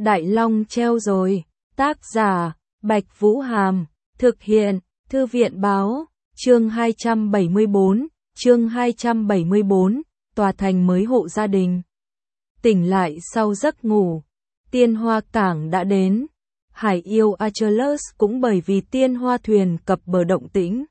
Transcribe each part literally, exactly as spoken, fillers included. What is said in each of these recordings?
Đại Long treo rồi. Tác giả, Bạch Vũ Hàm. Thực hiện, Thư viện Báo. Chương hai trăm bảy mươi bốn. Chương hai trăm bảy mươi bốn. Tòa thành mới hộ gia đình. Tỉnh lại sau giấc ngủ. Tiên hoa cảng đã đến. Hải yêu Achilles cũng bởi vì tiên hoa thuyền cập bờ động tĩnh.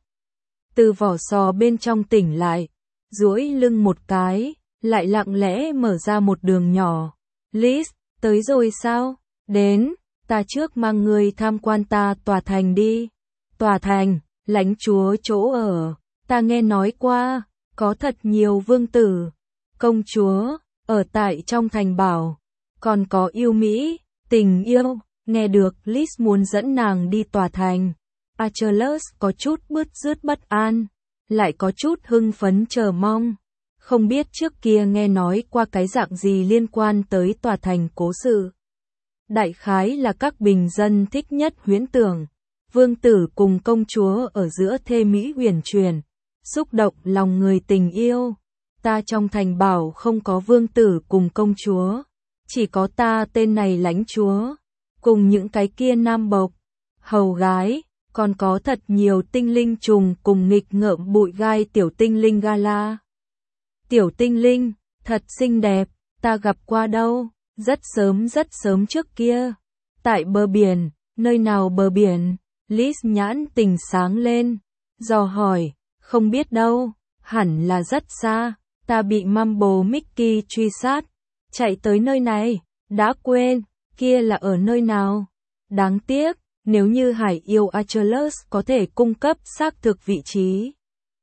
Từ vỏ sò bên trong tỉnh lại. Duỗi lưng một cái, lại lặng lẽ mở ra một đường nhỏ. Liz, tới rồi sao? Đến, ta trước mang ngươi tham quan ta tòa thành đi. Tòa thành, lãnh chúa chỗ ở, ta nghe nói qua, có thật nhiều vương tử, công chúa, ở tại trong thành bảo, còn có yêu Mỹ, tình yêu, nghe được Liz muốn dẫn nàng đi tòa thành. Achilles có chút bứt rứt bất an, lại có chút hưng phấn chờ mong. Không biết trước kia nghe nói qua cái dạng gì liên quan tới tòa thành cố sự. Đại khái là các bình dân thích nhất huyễn tưởng, vương tử cùng công chúa ở giữa thê mỹ huyền truyền, xúc động lòng người tình yêu. Ta trong thành bảo không có vương tử cùng công chúa, chỉ có ta tên này lãnh chúa, cùng những cái kia nam bộc, hầu gái, còn có thật nhiều tinh linh trùng cùng nghịch ngợm bụi gai tiểu tinh linh gala. Tiểu tinh linh, thật xinh đẹp, ta gặp qua đâu, rất sớm rất sớm trước kia. Tại bờ biển, nơi nào bờ biển? Liz nhãn tình sáng lên, dò hỏi, không biết đâu, hẳn là rất xa, ta bị Mumble Mickey truy sát, chạy tới nơi này, đã quên, kia là ở nơi nào? Đáng tiếc, nếu như hải yêu Achilles có thể cung cấp xác thực vị trí.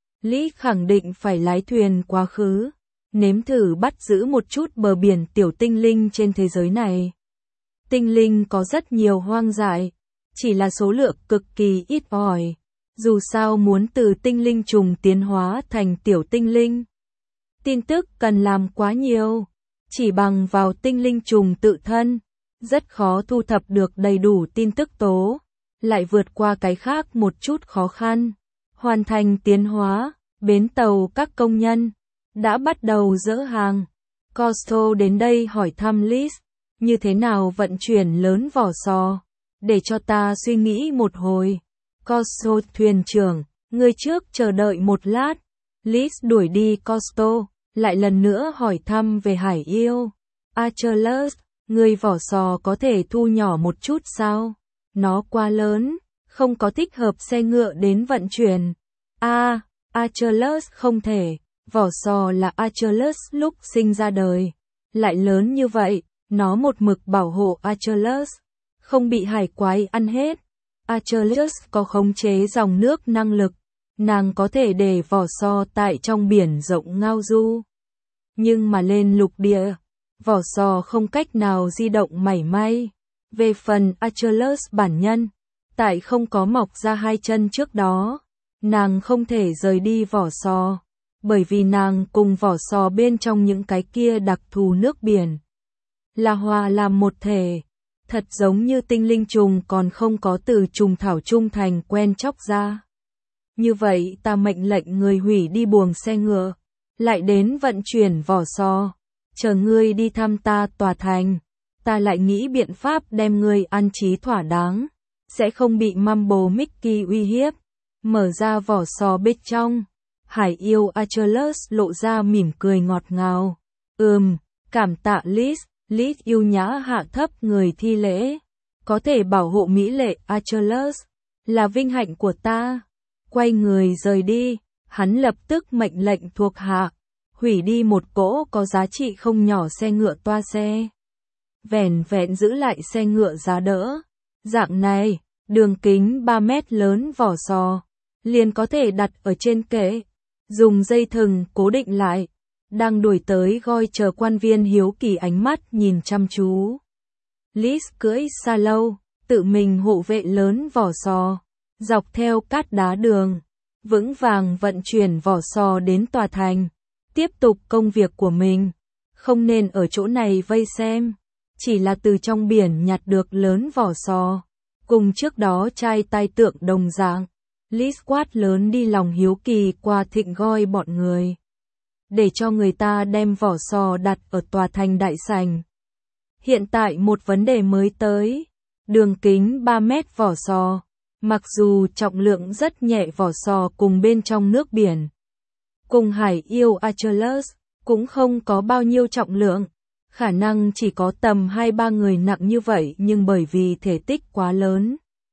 Lý khẳng định phải lái thuyền quá khứ, nếm thử bắt giữ một chút bờ biển tiểu tinh linh trên thế giới này. Tinh linh có rất nhiều hoang dại, chỉ là số lượng cực kỳ ít ỏi. Dù sao muốn từ tinh linh trùng tiến hóa thành tiểu tinh linh, tin tức cần làm quá nhiều, chỉ bằng vào tinh linh trùng tự thân, rất khó thu thập được đầy đủ tin tức tố, lại vượt qua cái khác một chút khó khăn, hoàn thành tiến hóa. Bến tàu các công nhân đã bắt đầu dỡ hàng. Costo đến đây hỏi thăm Liz, như thế nào vận chuyển lớn vỏ sò, để cho ta suy nghĩ một hồi. Costo thuyền trưởng, ngươi trước chờ đợi một lát. Liz đuổi đi Costo, lại lần nữa hỏi thăm về hải yêu Achilles, ngươi vỏ sò có thể thu nhỏ một chút sao? Nó quá lớn, không có thích hợp xe ngựa đến vận chuyển. A à, Achilles không thể, vỏ sò là Achilles lúc sinh ra đời, lại lớn như vậy, nó một mực bảo hộ Achilles, không bị hải quái ăn hết. Achilles có khống chế dòng nước năng lực, nàng có thể để vỏ sò tại trong biển rộng ngao du. Nhưng mà lên lục địa, vỏ sò không cách nào di động mảy may. Về phần Achilles bản nhân, tại không có mọc ra hai chân trước đó, nàng không thể rời đi vỏ sò, bởi vì nàng cùng vỏ sò bên trong những cái kia đặc thù nước biển là hòa làm một thể, thật giống như tinh linh trùng còn không có từ trùng thảo trung thành quen chóc ra. Như vậy ta mệnh lệnh người hủy đi buồng xe ngựa, lại đến vận chuyển vỏ sò, chờ ngươi đi thăm ta tòa thành, ta lại nghĩ biện pháp đem ngươi an trí thỏa đáng, sẽ không bị Mumble Mickey uy hiếp. Mở ra vỏ sò bên trong, hải yêu Achilles lộ ra mỉm cười ngọt ngào. Ừm, cảm tạ Liz. Liz yêu nhã hạ thấp người thi lễ. Có thể bảo hộ mỹ lệ Achilles, là vinh hạnh của ta. Quay người rời đi, hắn lập tức mệnh lệnh thuộc hạ, hủy đi một cỗ có giá trị không nhỏ xe ngựa toa xe. Vẻn vẹn giữ lại xe ngựa giá đỡ. Dạng này, đường kính ba mét lớn vỏ sò, liền có thể đặt ở trên kệ, dùng dây thừng cố định lại. Đang đuổi tới goi chờ quan viên hiếu kỳ ánh mắt nhìn chăm chú. Liz cưỡi xa lâu, tự mình hộ vệ lớn vỏ sò, dọc theo cát đá đường, vững vàng vận chuyển vỏ sò đến tòa thành, tiếp tục công việc của mình. Không nên ở chỗ này vây xem, chỉ là từ trong biển nhặt được lớn vỏ sò, cùng trước đó trai tai tượng đồng dạng. Liz quát lớn đi lòng hiếu kỳ qua thịnh goi bọn người, để cho người ta đem vỏ sò đặt ở tòa thành đại sảnh. Hiện tại một vấn đề mới tới. Đường kính ba mét vỏ sò. Mặc dù trọng lượng rất nhẹ, vỏ sò cùng bên trong nước biển, cùng hải yêu Achilles, cũng không có bao nhiêu trọng lượng. Khả năng chỉ có tầm hai ba người nặng như vậy, nhưng bởi vì thể tích quá lớn,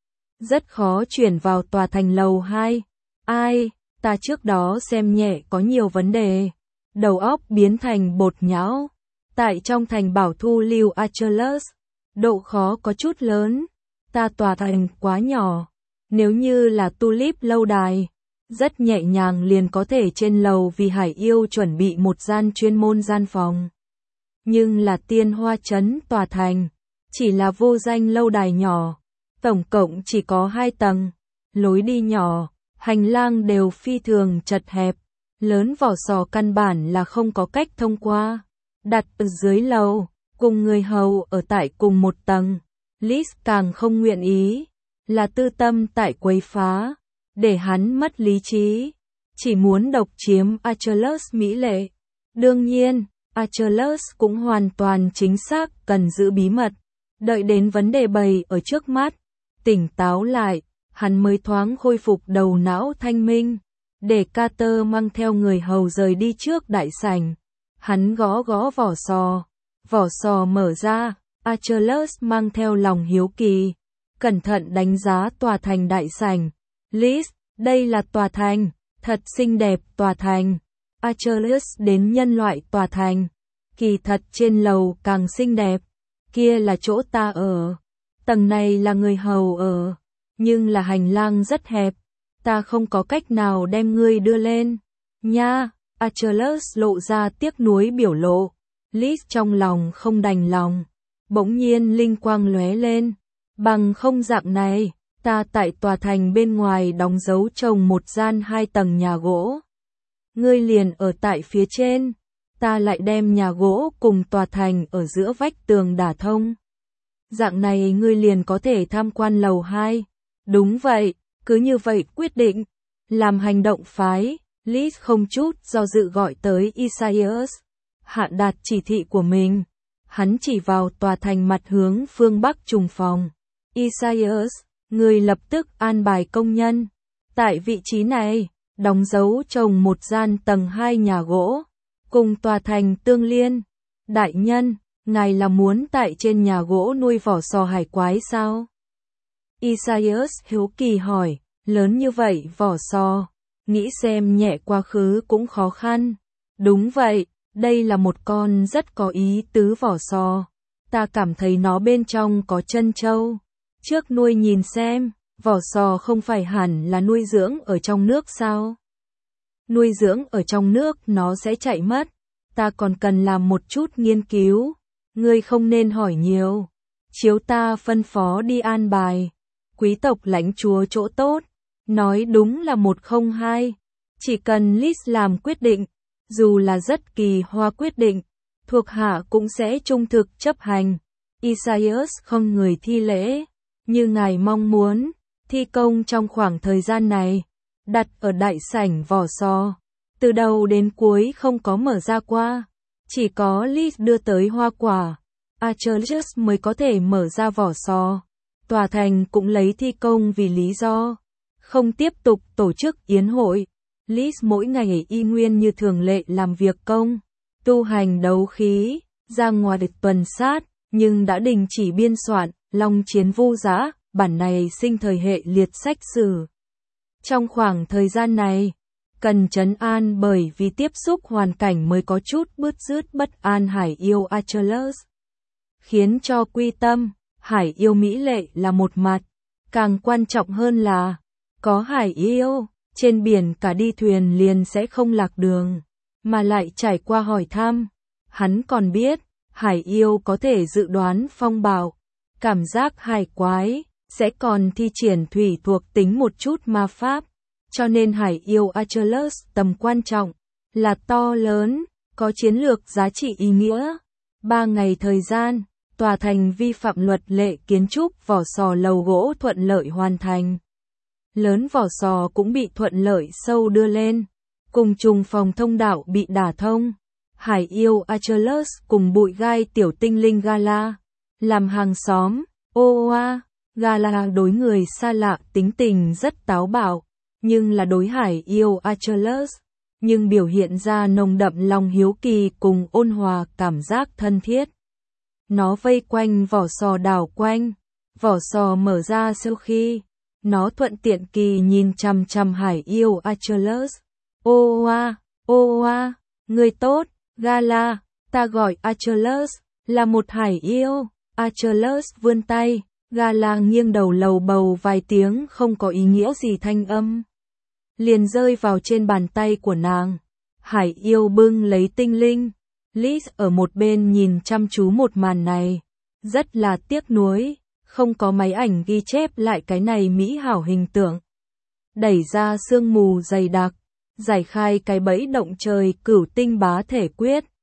rất khó chuyển vào tòa thành lầu hai. Ai, ta trước đó xem nhẹ có nhiều vấn đề. Đầu óc biến thành bột nhão. Tại trong thành bảo thu lưu Achilles, độ khó có chút lớn. Ta tòa thành quá nhỏ. Nếu như là tulip lâu đài, rất nhẹ nhàng liền có thể trên lầu, vì hải yêu chuẩn bị một gian chuyên môn gian phòng. Nhưng là tiên hoa trấn tòa thành, chỉ là vô danh lâu đài nhỏ, tổng cộng chỉ có hai tầng, lối đi nhỏ, hành lang đều phi thường chật hẹp, lớn vỏ sò căn bản là không có cách thông qua. Đặt ở dưới lầu, cùng người hầu ở tại cùng một tầng, Liz càng không nguyện ý, là tư tâm tại quấy phá, để hắn mất lý trí, chỉ muốn độc chiếm Achilles mỹ lệ. Đương nhiên, Achilles cũng hoàn toàn chính xác cần giữ bí mật, đợi đến vấn đề bày ở trước mắt, tỉnh táo lại, hắn mới thoáng khôi phục đầu não thanh minh, để Carter mang theo người hầu rời đi trước đại sảnh. Hắn gõ gõ vỏ sò, vỏ sò mở ra, Achilles mang theo lòng hiếu kỳ, cẩn thận đánh giá tòa thành đại sảnh. Liz, đây là tòa thành, thật xinh đẹp tòa thành. Achilles đến nhân loại tòa thành, kỳ thật trên lầu càng xinh đẹp, kia là chỗ ta ở, tầng này là người hầu ở, nhưng là hành lang rất hẹp, ta không có cách nào đem ngươi đưa lên. Nha, Achilles lộ ra tiếc nuối biểu lộ. Liz trong lòng không đành lòng, bỗng nhiên linh quang lóe lên, bằng không dạng này, ta tại tòa thành bên ngoài đóng dấu trồng một gian hai tầng nhà gỗ. Ngươi liền ở tại phía trên, ta lại đem nhà gỗ cùng tòa thành ở giữa vách tường đả thông. Dạng này ngươi liền có thể tham quan lầu hai. Đúng vậy, cứ như vậy quyết định. Làm hành động phái, Liz không chút do dự gọi tới Isaias, hạ đạt chỉ thị của mình. Hắn chỉ vào tòa thành mặt hướng phương Bắc trùng phòng. Isaias, người lập tức an bài công nhân. Tại vị trí này, đóng dấu trồng một gian tầng hai nhà gỗ, cùng tòa thành tương liên. Đại nhân, ngài là muốn tại trên nhà gỗ nuôi vỏ sò hải quái sao? Isaias hiếu kỳ hỏi, lớn như vậy vỏ sò, nghĩ xem nhẹ quá khứ cũng khó khăn. Đúng vậy, đây là một con rất có ý tứ vỏ sò. Ta cảm thấy nó bên trong có chân trâu. Trước nuôi nhìn xem, vỏ sò không phải hẳn là nuôi dưỡng ở trong nước sao? Nuôi dưỡng ở trong nước nó sẽ chạy mất. Ta còn cần làm một chút nghiên cứu. Ngươi không nên hỏi nhiều. Chiếu ta phân phó đi an bài. Quý tộc lãnh chúa chỗ tốt. Nói đúng là một không hai. Chỉ cần Liz làm quyết định, dù là rất kỳ hoa quyết định, thuộc hạ cũng sẽ trung thực chấp hành. Isaias không người thi lễ. Như ngài mong muốn, thi công trong khoảng thời gian này, đặt ở đại sảnh vỏ sò, từ đầu đến cuối không có mở ra qua, chỉ có Liz đưa tới hoa quả, Achilles mới có thể mở ra vỏ sò. Tòa thành cũng lấy thi công vì lý do, không tiếp tục tổ chức yến hội. Liz mỗi ngày y nguyên như thường lệ làm việc công, tu hành đấu khí, ra ngoài địch tuần sát, nhưng đã đình chỉ biên soạn Long Chiến Vu Giã, bản này sinh thời hệ liệt sách sử. Trong khoảng thời gian này, cần trấn an bởi vì tiếp xúc hoàn cảnh mới có chút bứt rứt bất an hải yêu Achilles. Khiến cho quy tâm, hải yêu mỹ lệ là một mặt, càng quan trọng hơn là, có hải yêu, trên biển cả đi thuyền liền sẽ không lạc đường, mà lại trải qua hỏi thăm. Hắn còn biết, hải yêu có thể dự đoán phong bạo, cảm giác hải quái, sẽ còn thi triển thủy thuộc tính một chút ma pháp. Cho nên hải yêu Achilles tầm quan trọng, là to lớn, có chiến lược giá trị ý nghĩa. Ba ngày thời gian, tòa thành vi phạm luật lệ kiến trúc vỏ sò lầu gỗ thuận lợi hoàn thành. Lớn vỏ sò cũng bị thuận lợi sâu đưa lên, cùng trùng phòng thông đạo bị đả thông. Hải yêu Achilles cùng bụi gai tiểu tinh linh Gala, Làm hàng xóm, ô oa, Gala đối người xa lạ tính tình rất táo bạo, nhưng là đối hải yêu Achilles, nhưng biểu hiện ra nồng đậm lòng hiếu kỳ cùng ôn hòa cảm giác thân thiết. Nó vây quanh vỏ sò đảo quanh, vỏ sò mở ra sau khi, nó thuận tiện kỳ nhìn chằm chằm hải yêu Achilles. Ô oa, ô oa, người tốt, Gala, ta gọi Achilles, là một hải yêu. Achilles vươn tay, Gala nghiêng đầu lầu bầu vài tiếng không có ý nghĩa gì thanh âm. Liền rơi vào trên bàn tay của nàng. Hải yêu bưng lấy tinh linh. Liz ở một bên nhìn chăm chú một màn này. Rất là tiếc nuối, không có máy ảnh ghi chép lại cái này mỹ hảo hình tượng. Đẩy ra sương mù dày đặc, giải khai cái bẫy động trời cửu tinh bá thể quyết.